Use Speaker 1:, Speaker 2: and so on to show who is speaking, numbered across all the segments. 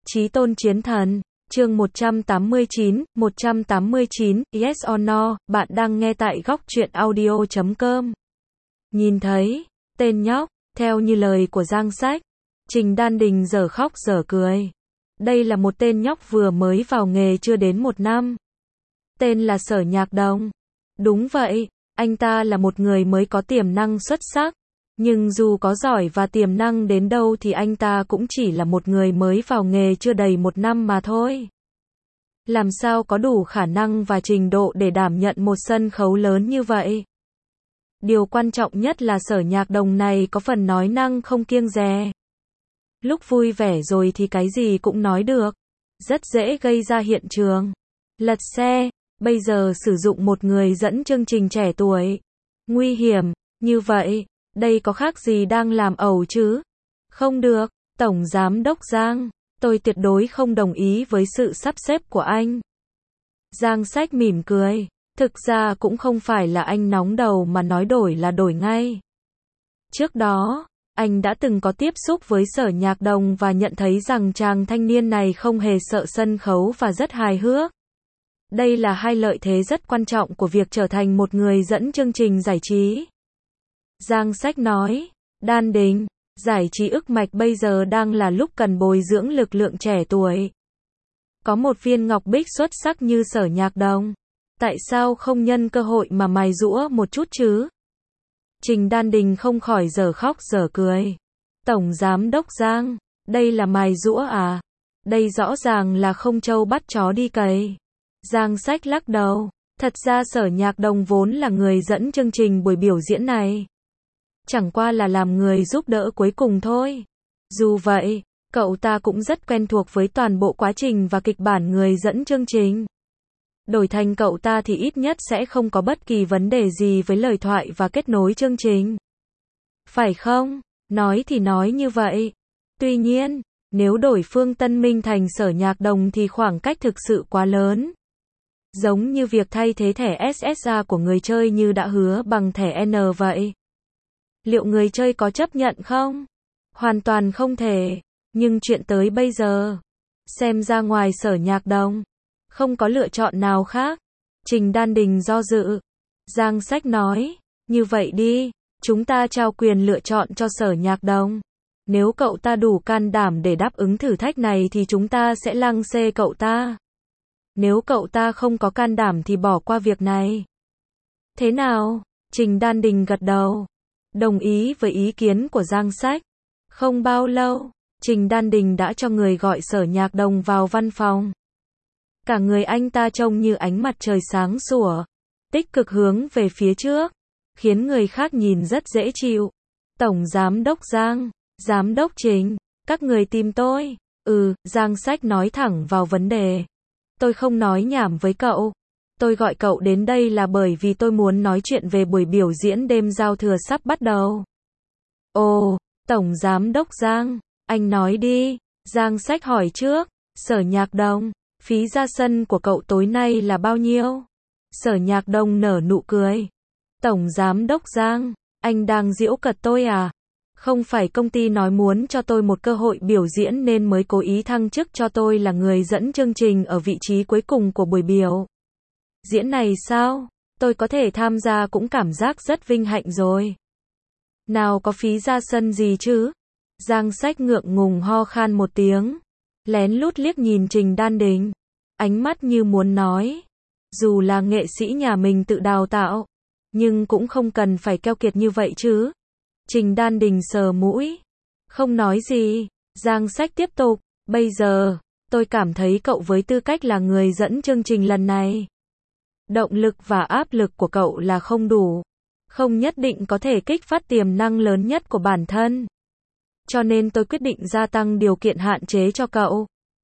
Speaker 1: Chí tôn chiến thần, chương 189, Yes or No, bạn đang nghe tại góc truyện audio.com. Nhìn thấy, tên nhóc, theo như lời của Giang Sách, Trình Đan Đình dở khóc dở cười. Đây là một tên nhóc vừa mới vào nghề chưa đến 1 năm. Tên là Sở Nhạc Đồng. Đúng vậy, anh ta là một người mới có tiềm năng xuất sắc. Nhưng dù có giỏi và tiềm năng đến đâu thì anh ta cũng chỉ là một người mới vào nghề chưa đầy 1 năm mà thôi. Làm sao có đủ khả năng và trình độ để đảm nhận một sân khấu lớn như vậy? Điều quan trọng nhất là Sở Nhạc Đồng này có phần nói năng không kiêng dè. Lúc vui vẻ rồi thì cái gì cũng nói được. Rất dễ gây ra hiện trường lật xe. Bây giờ sử dụng một người dẫn chương trình trẻ tuổi nguy hiểm như vậy, đây có khác gì đang làm ẩu chứ? Không được, Tổng Giám đốc Giang, tôi tuyệt đối không đồng ý với sự sắp xếp của anh. Giang Sách mỉm cười, thực ra cũng không phải là anh nóng đầu mà nói đổi là đổi ngay. Trước đó, anh đã từng có tiếp xúc với Sở Nhạc Đồng và nhận thấy rằng chàng thanh niên này không hề sợ sân khấu và rất hài hước. Đây là hai lợi thế rất quan trọng của việc trở thành một người dẫn chương trình giải trí. Giang Sách nói, Đan Đình, giải trí ức mạch bây giờ đang là lúc cần bồi dưỡng lực lượng trẻ tuổi. Có một viên ngọc bích xuất sắc như Sở Nhạc Đồng, tại sao không nhân cơ hội mà mài giũa một chút chứ? Trình Đan Đình không khỏi dở khóc dở cười. Tổng Giám đốc Giang, đây là mài giũa à? Đây rõ ràng là không trâu bắt chó đi cày. Giang Sách lắc đầu, thật ra Sở Nhạc Đồng vốn là người dẫn chương trình buổi biểu diễn này. Chẳng qua là làm người giúp đỡ cuối cùng thôi. Dù vậy, cậu ta cũng rất quen thuộc với toàn bộ quá trình và kịch bản người dẫn chương trình. Đổi thành cậu ta thì ít nhất sẽ không có bất kỳ vấn đề gì với lời thoại và kết nối chương trình. Phải không? Nói thì nói như vậy. Tuy nhiên, nếu đổi Phương Tân Minh thành Sở Nhạc Đồng thì khoảng cách thực sự quá lớn. Giống như việc thay thế thẻ SSA của người chơi như đã hứa bằng thẻ N vậy. Liệu người chơi có chấp nhận không? Hoàn toàn không thể. Nhưng chuyện tới bây giờ, xem ra ngoài Sở Nhạc Đồng, không có lựa chọn nào khác. Trình Đan Đình do dự. Giang Sách nói, như vậy đi, chúng ta trao quyền lựa chọn cho Sở Nhạc Đồng. Nếu cậu ta đủ can đảm để đáp ứng thử thách này thì chúng ta sẽ lăng xê cậu ta. Nếu cậu ta không có can đảm thì bỏ qua việc này. Thế nào? Trình Đan Đình gật đầu. Đồng ý với ý kiến của Giang Sách. Không bao lâu, Trình Đan Đình đã cho người gọi Sở Nhạc Đồng vào văn phòng. Cả người anh ta trông như ánh mặt trời sáng sủa, tích cực hướng về phía trước, khiến người khác nhìn rất dễ chịu. Tổng Giám đốc Giang, Giám đốc Trình, các người tìm tôi. Giang Sách nói thẳng vào vấn đề. Tôi không nói nhảm với cậu. Tôi gọi cậu đến đây là bởi vì tôi muốn nói chuyện về buổi biểu diễn đêm giao thừa sắp bắt đầu. Ồ, Tổng Giám đốc Giang, anh nói đi. Giang Sách hỏi trước. Sở Nhạc Đồng, phí ra sân của cậu tối nay là bao nhiêu? Sở Nhạc Đồng nở nụ cười. Tổng Giám đốc Giang, anh đang giễu cợt tôi à? Không phải công ty nói muốn cho tôi một cơ hội biểu diễn nên mới cố ý thăng chức cho tôi là người dẫn chương trình ở vị trí cuối cùng của buổi biểu diễn này sao? Tôi có thể tham gia cũng cảm giác rất vinh hạnh rồi. Nào có phí ra sân gì chứ? Giang Sách ngượng ngùng ho khan một tiếng, lén lút liếc nhìn Trình Đan Đình, ánh mắt như muốn nói, dù là nghệ sĩ nhà mình tự đào tạo, nhưng cũng không cần phải keo kiệt như vậy chứ. Trình Đan Đình sờ mũi, không nói gì. Giang Sách tiếp tục, bây giờ, tôi cảm thấy cậu với tư cách là người dẫn chương trình lần này, động lực và áp lực của cậu là không đủ, không nhất định có thể kích phát tiềm năng lớn nhất của bản thân. Cho nên tôi quyết định gia tăng điều kiện hạn chế cho cậu.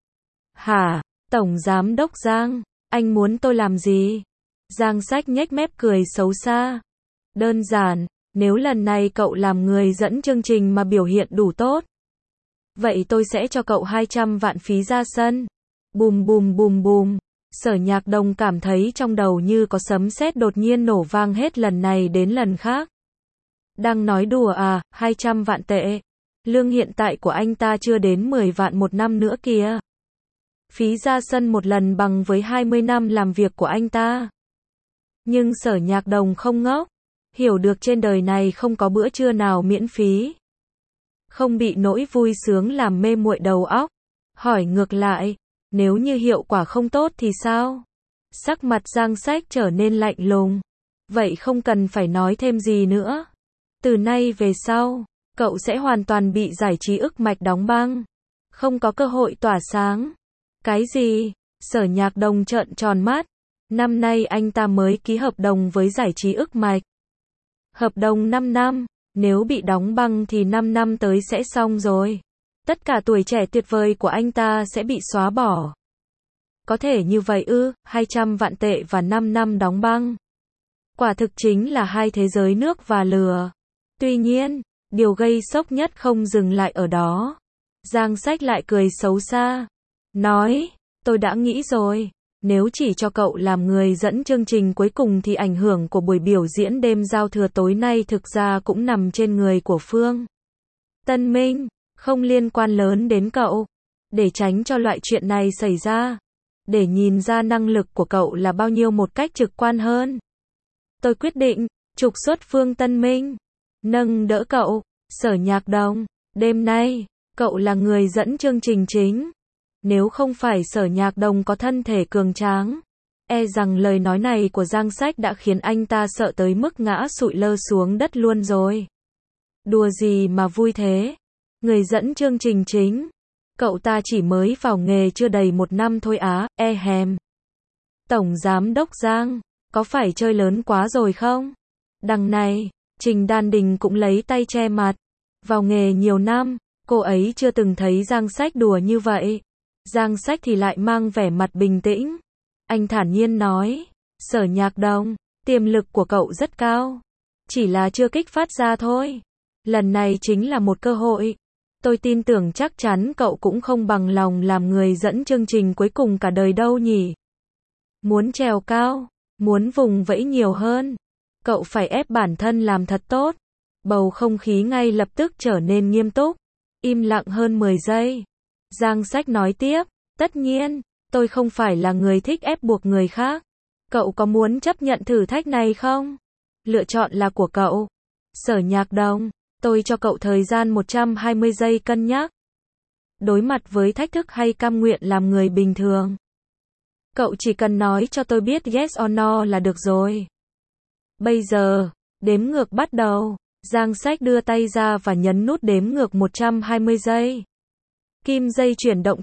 Speaker 1: Hả? Tổng Giám đốc Giang, anh muốn tôi làm gì? Giang Sách nhếch mép cười xấu xa. Đơn giản, nếu lần này cậu làm người dẫn chương trình mà biểu hiện đủ tốt, vậy tôi sẽ cho cậu 200 vạn phí ra sân. Bùm bùm bùm bùm. Sở Nhạc Đồng cảm thấy trong đầu như có sấm sét đột nhiên nổ vang hết lần này đến lần khác. Đang nói đùa à? 200 vạn tệ. Lương hiện tại của anh ta chưa đến 10 vạn một năm nữa kìa. phí ra sân một lần bằng với 20 năm làm việc của anh ta. Nhưng Sở Nhạc Đồng không ngốc, hiểu được trên đời này không có bữa trưa nào miễn phí. Không bị nỗi vui sướng làm mê muội đầu óc. Hỏi ngược lại, nếu như hiệu quả không tốt thì sao? Sắc mặt Giang Sách trở nên lạnh lùng. Vậy không cần phải nói thêm gì nữa. Từ nay về sau, cậu sẽ hoàn toàn bị giải trí ức mạch đóng băng. Không có cơ hội tỏa sáng. Cái gì? Sở Nhạc Đồng trợn tròn mắt. Năm nay anh ta mới ký hợp đồng với giải trí ức mạch. Hợp đồng 5 năm, nếu bị đóng băng thì 5 năm tới sẽ xong rồi. Tất cả tuổi trẻ tuyệt vời của anh ta sẽ bị xóa bỏ. Có thể như vậy ư? 200 vạn tệ và 5 năm đóng băng. Quả thực chính là hai thế giới nước và lửa. Tuy nhiên, điều gây sốc nhất không dừng lại ở đó. Giang Sách lại cười xấu xa. Nói, tôi đã nghĩ rồi. Nếu chỉ cho cậu làm người dẫn chương trình cuối cùng thì ảnh hưởng của buổi biểu diễn đêm giao thừa tối nay thực ra cũng nằm trên người của Phương Tân Minh, không liên quan lớn đến cậu. Để tránh cho loại chuyện này xảy ra, để nhìn ra năng lực của cậu là bao nhiêu một cách trực quan hơn, tôi quyết định trục xuất Phương Tân Minh, nâng đỡ cậu. Sở Nhạc Đồng, đêm nay, cậu là người dẫn chương trình chính. Nếu không phải Sở Nhạc Đồng có thân thể cường tráng, e rằng lời nói này của Giang Sách đã khiến anh ta sợ tới mức ngã sụi lơ xuống đất luôn rồi. Đùa gì mà vui thế? Người dẫn chương trình chính. Cậu ta chỉ mới vào nghề chưa đầy 1 năm thôi á, hèm. Tổng Giám đốc Giang, có phải chơi lớn quá rồi không? Đằng này, Trình Đan Đình cũng lấy tay che mặt. Vào nghề nhiều năm, cô ấy chưa từng thấy Giang Sách đùa như vậy. Giang Sách thì lại mang vẻ mặt bình tĩnh. Anh thản nhiên nói, Sở Nhạc Đồng, tiềm lực của cậu rất cao. Chỉ là chưa kích phát ra thôi. Lần này chính là một cơ hội. Tôi tin tưởng chắc chắn cậu cũng không bằng lòng làm người dẫn chương trình cuối cùng cả đời đâu nhỉ. Muốn trèo cao, muốn vùng vẫy nhiều hơn, cậu phải ép bản thân làm thật tốt. Bầu không khí ngay lập tức trở nên nghiêm túc. Im lặng hơn 10 giây. Giang Sách nói tiếp, tất nhiên, tôi không phải là người thích ép buộc người khác. Cậu có muốn chấp nhận thử thách này không? Lựa chọn là của cậu. Sở Nhạc Đồng, tôi cho cậu thời gian 120 giây cân nhắc. Đối mặt với thách thức hay cam nguyện làm người bình thường. Cậu chỉ cần nói cho tôi biết yes or no là được rồi. Bây giờ, đếm ngược bắt đầu. Giang Sách đưa tay ra và nhấn nút đếm ngược 120 giây. Kim dây chuyển động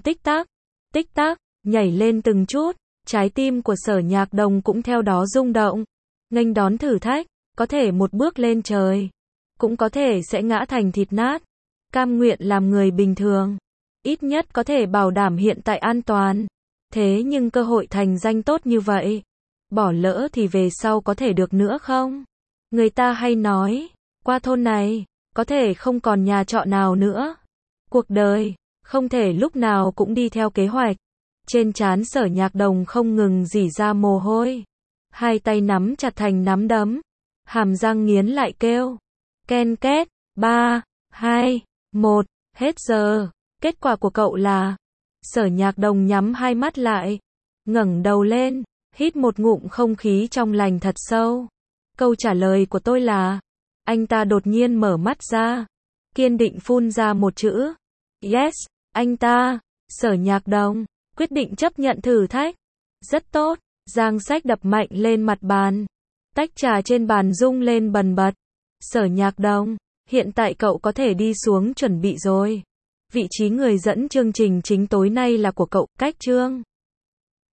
Speaker 1: tích tắc, nhảy lên từng chút. Trái tim của Sở Nhạc Đồng cũng theo đó rung động. Nghênh đón thử thách, có thể một bước lên trời, cũng có thể sẽ ngã thành thịt nát. Cam nguyện làm người bình thường, ít nhất có thể bảo đảm hiện tại an toàn. Thế nhưng cơ hội thành danh tốt như vậy, bỏ lỡ thì về sau có thể được nữa không? Người ta hay nói, qua thôn này, có thể không còn nhà trọ nào nữa. Cuộc đời, không thể lúc nào cũng đi theo kế hoạch. Trên trán Sở Nhạc Đồng không ngừng rỉ ra mồ hôi. Hai tay nắm chặt thành nắm đấm. Hàm răng nghiến lại kêu. Ken két, 3, 2, 1, hết giờ. Kết quả của cậu là... Sở Nhạc Đồng nhắm hai mắt lại. Ngẩng đầu lên, hít một ngụm không khí trong lành thật sâu. Câu trả lời của tôi là... Anh ta đột nhiên mở mắt ra. Kiên định phun ra một chữ. Yes, anh ta. Sở Nhạc Đồng quyết định chấp nhận thử thách. Rất tốt. Giang Sách đập mạnh lên mặt bàn. Tách trà trên bàn rung lên bần bật. Sở Nhạc Đồng, hiện tại cậu có thể đi xuống chuẩn bị rồi. Vị trí người dẫn chương trình chính tối nay là của cậu. Cách chương